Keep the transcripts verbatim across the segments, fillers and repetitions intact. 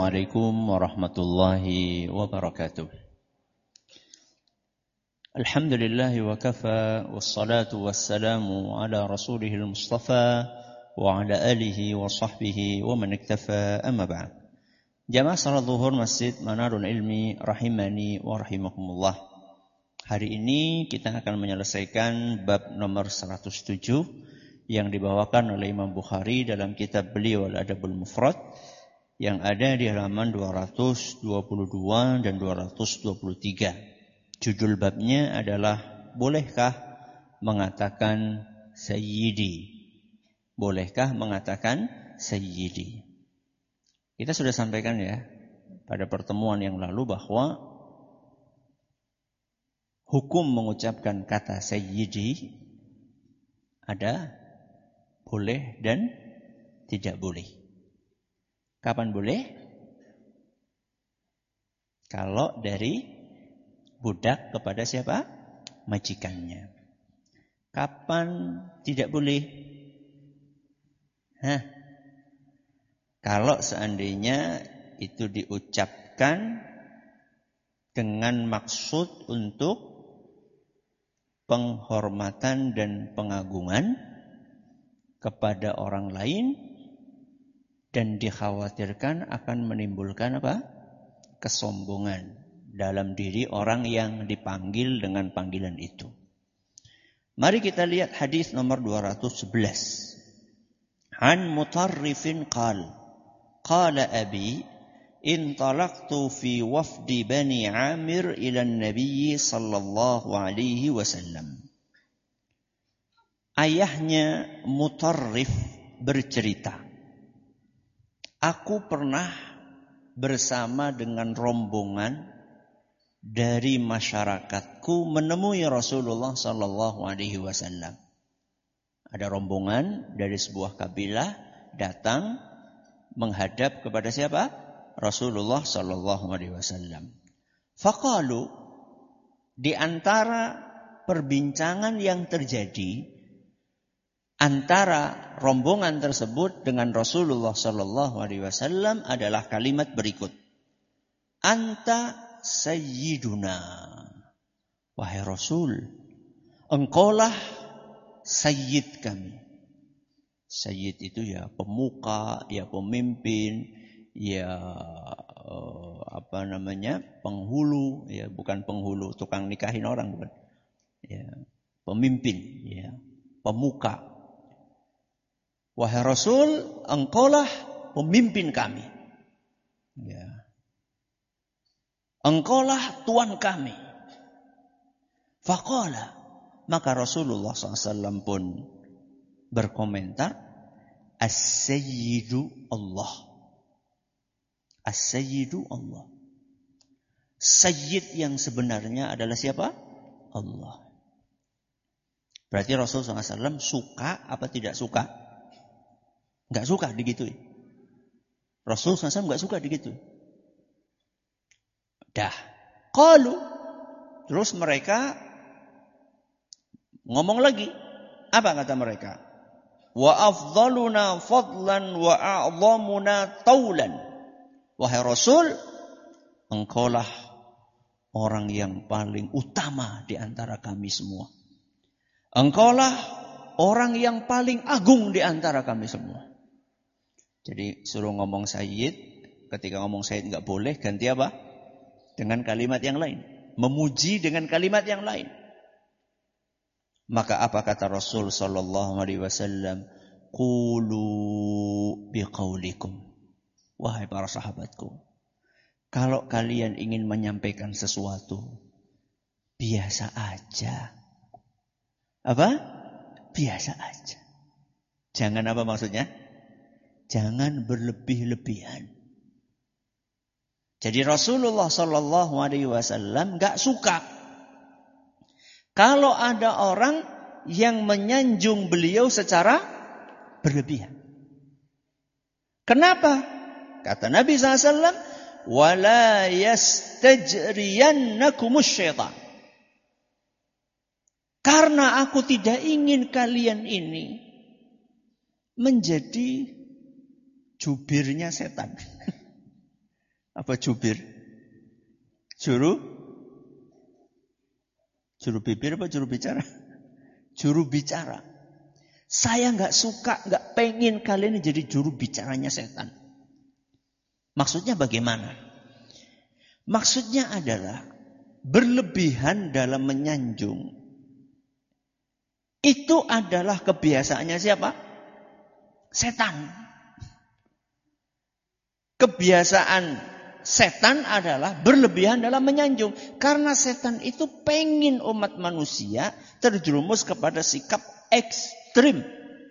Assalamualaikum warahmatullahi wabarakatuh. Alhamdulillahi wa kafa, wassalatu wassalamu ala rasulihil mustafa, wa ala alihi wa sahbihi wa man iktafa, amma ba'd. Jamaah salat zuhur Masjid Manarul Ilmi rahimani wa rahimakumullah. Hari ini kita akan menyelesaikan bab nomor seratus tujuh yang dibawakan oleh Imam Bukhari dalam kitab beliau Al-Adabul Mufrad, yang ada di halaman dua ratus dua puluh dua dan dua ratus dua puluh tiga. Judul babnya adalah bolehkah mengatakan sayyidi? Bolehkah mengatakan sayyidi? Kita sudah sampaikan ya pada pertemuan yang lalu bahwa hukum mengucapkan kata sayyidi ada boleh dan tidak boleh. Kapan boleh? Kalau dari budak kepada siapa? Majikannya. Kapan tidak boleh? Hah? Kalau seandainya itu diucapkan dengan maksud untuk penghormatan dan pengagungan kepada orang lain, dan dikhawatirkan akan menimbulkan apa? Kesombongan dalam diri orang yang dipanggil dengan panggilan itu. Mari kita lihat hadis nomor dua ratus sebelas. An Mutarrifin qal, qala abi intalaqtu fi wafdi Bani Amir ila Nabi sallallahu alaihi wasallam. Ayahnya Mutarrif bercerita, aku pernah bersama dengan rombongan dari masyarakatku menemui Rasulullah sallallahu alaihi wasallam. Ada rombongan dari sebuah kabilah datang menghadap kepada siapa? Rasulullah sallallahu alaihi wasallam. Faqalu, di antara perbincangan yang terjadi antara rombongan tersebut dengan Rasulullah sallallahu alaihi wasallam adalah kalimat berikut. Anta sayyiduna. Wahai Rasul, engkaulah sayyid kami. Sayyid itu ya pemuka, ya pemimpin, ya uh, apa namanya? penghulu, ya bukan penghulu tukang nikahin orang, bukan. Ya, pemimpin, ya, pemuka. Wahai Rasul, engkaulah pemimpin kami. Ya. Engkaulah tuan kami. Faqala, maka Rasulullah shallallahu alaihi wasallam pun berkomentar, As-Sayyidu Allah. As-Sayyidu Allah. Sayyid yang sebenarnya adalah siapa? Allah. Berarti Rasulullah shallallahu alaihi wasallam suka apa tidak suka? Enggak suka digituin. Rasul shallallahu alaihi wasallam enggak suka digituin. Dah. Qalu. Terus mereka ngomong lagi. Apa kata mereka? Wa afdaluna fadlan wa a'zamuna taulan. Wahai Rasul, engkaulah orang yang paling utama di antara kami semua. Engkaulah orang yang paling agung di antara kami semua. Jadi suruh ngomong sayyid, ketika ngomong sayyid enggak boleh, ganti apa? Dengan kalimat yang lain. Memuji dengan kalimat yang lain. Maka apa kata Rasul sallallahu alaihi wasallam? Qulu biqaulikum. Wahai para sahabatku, kalau kalian ingin menyampaikan sesuatu, biasa aja. Apa? Biasa aja. Jangan apa maksudnya? Jangan berlebih-lebihan. Jadi Rasulullah sallallahu alaihi wasallam enggak suka kalau ada orang yang menyanjung beliau secara berlebihan. Kenapa? Kata Nabi sallallahu alaihi wasallam, "Wala yastajriyannakumus syaitan." Karena aku tidak ingin kalian ini menjadi jubirnya setan. Apa jubir? Juru? Juru bibir apa juru bicara? Juru bicara. Saya nggak suka, nggak pengen kalian ini jadi juru bicaranya setan. Maksudnya bagaimana? Maksudnya adalah berlebihan dalam menyanjung. Itu adalah kebiasaannya siapa? Setan. Kebiasaan setan adalah berlebihan dalam menyanjung. Karena setan itu pengen umat manusia terjerumus kepada sikap ekstrim.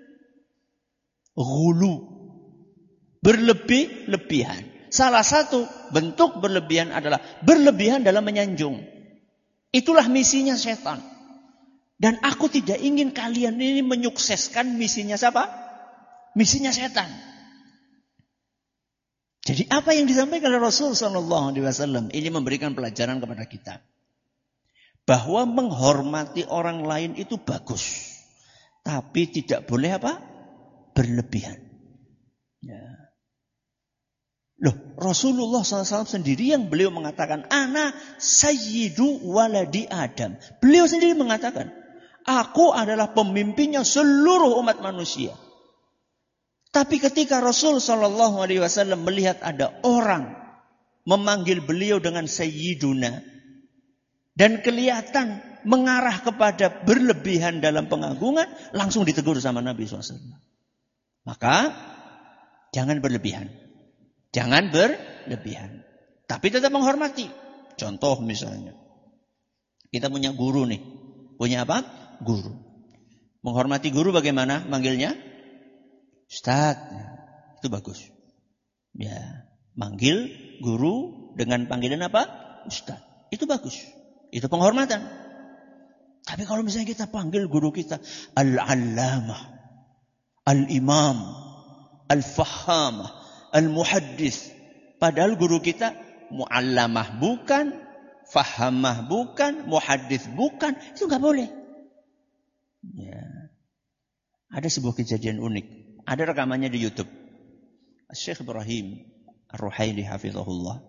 Ghulu. Berlebih-lebihan. Salah satu bentuk berlebihan adalah berlebihan dalam menyanjung. Itulah misinya setan. Dan aku tidak ingin kalian ini menyukseskan misinya siapa? Misinya setan. Jadi apa yang disampaikan oleh Rasul Sallallahu Alaihi Wasallam ini memberikan pelajaran kepada kita. Bahwa menghormati orang lain itu bagus. Tapi tidak boleh apa? Berlebihan. Ya. Loh, Rasulullah shallallahu alaihi wasallam sendiri yang beliau mengatakan, Ana sayyidu waladi Adam. Beliau sendiri mengatakan, aku adalah pemimpinnya seluruh umat manusia. Tapi ketika Rasul shallallahu alaihi wasallam melihat ada orang memanggil beliau dengan sayyiduna dan kelihatan mengarah kepada berlebihan dalam pengagungan, langsung ditegur sama Nabi shallallahu alaihi wasallam. Maka jangan berlebihan. Jangan berlebihan. Tapi tetap menghormati. Contoh misalnya. Kita punya guru nih. Punya apa? Guru. Menghormati guru bagaimana manggilnya? Ustaz. Itu bagus. Ya, manggil guru dengan panggilan apa? Ustaz. Itu bagus. Itu penghormatan. Tapi kalau misalnya kita panggil guru kita Al-Allamah, Al-Imam, Al-Fahamah, Al-Muhaddis. Padahal guru kita muallamah bukan, fahamah bukan, muhaddis bukan. Itu nggak boleh. Ya. Ada sebuah kejadian unik. Ada rekamannya di YouTube. Syekh Ibrahim Ar-Ruhaili hafizahullah.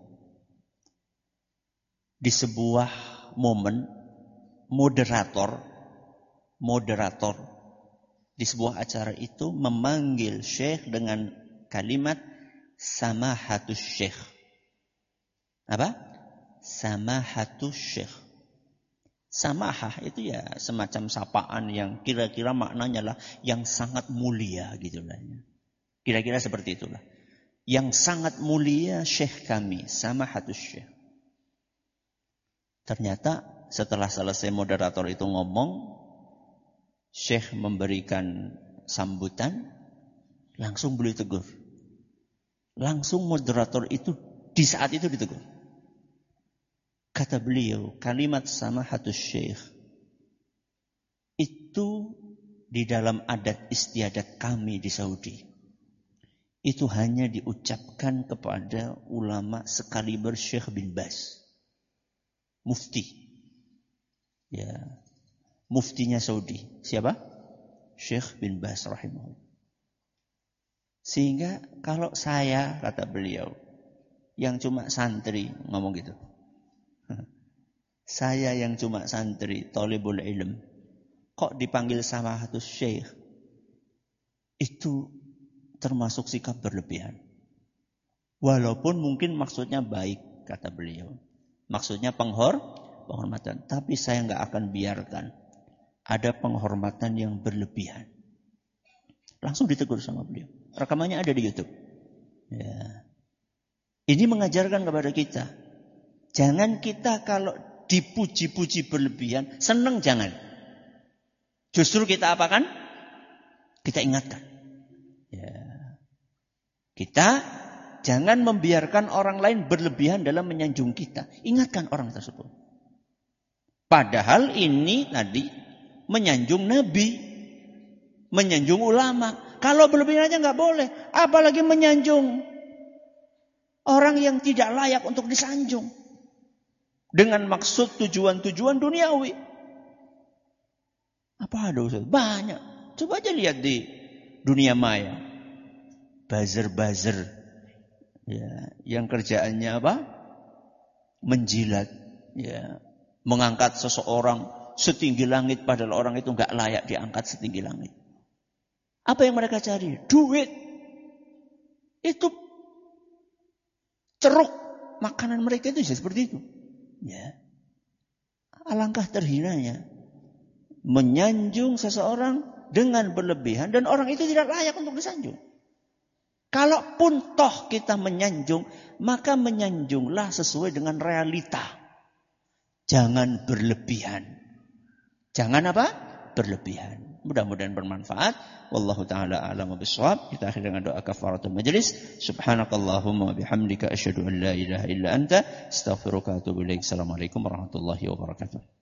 Di sebuah momen moderator moderator di sebuah acara itu memanggil Syekh dengan kalimat Samahatus Syekh. Apa? Samahatus Syekh. Samahah itu ya semacam sapaan yang kira-kira maknanya lah yang sangat mulia gitu lah. Kira-kira seperti itulah. Yang sangat mulia Syekh kami, Samahatus Syekh. Ternyata setelah selesai moderator itu ngomong, Syekh memberikan sambutan, langsung beliau tegur. Langsung moderator itu di saat itu ditegur. Kata beliau, kalimat Samahatus Syekh itu di dalam adat istiadat kami di Saudi. Itu hanya diucapkan kepada ulama sekaliber Syekh bin Baz. Mufti. Ya. Muftinya Saudi. Siapa? Syekh bin Baz rahimahullah. Sehingga kalau saya, kata beliau, yang cuma santri, ngomong gitu. Saya yang cuma santri, thalibul ilm, kok dipanggil Samahatus Syekh? Itu termasuk sikap berlebihan. Walaupun mungkin maksudnya baik, kata beliau. Maksudnya penghor, penghormatan. Tapi saya nggak akan biarkan ada penghormatan yang berlebihan. Langsung ditegur sama beliau. Rekamannya ada di YouTube. Ya. Ini mengajarkan kepada kita. Jangan kita kalau dipuji-puji berlebihan, senang jangan. Justru kita apakan? Kita ingatkan. Ya. Kita jangan membiarkan orang lain berlebihan dalam menyanjung kita. Ingatkan orang tersebut. Padahal ini tadi menyanjung Nabi, menyanjung ulama. Kalau berlebihan aja nggak boleh, apalagi menyanjung orang yang tidak layak untuk disanjung dengan maksud tujuan-tujuan duniawi. Apa ada Ustaz? Banyak. Coba aja lihat di dunia maya, buzzer-buzzer, Ya, yang kerjaannya apa? Menjilat, ya, mengangkat seseorang setinggi langit padahal orang itu enggak layak diangkat setinggi langit. Apa yang mereka cari? Duit. Itu ceruk makanan mereka itu seperti itu. Ya. Alangkah terhinanya menyanjung seseorang dengan berlebihan dan orang itu tidak layak untuk disanjung. Kalaupun toh kita menyanjung, maka menyanjunglah sesuai dengan realita. Jangan berlebihan. Jangan apa? Berlebihan. Mudah-mudahan bermanfaat. Wallahu taala a'lamu bissawab. Kita akhiri dengan doa kafaratul majlis. Subhanakallahumma wa bihamdika asyhadu an la ilaha illa anta astaghfiruka wa atubu ilaik. Assalamualaikum warahmatullahi wabarakatuh.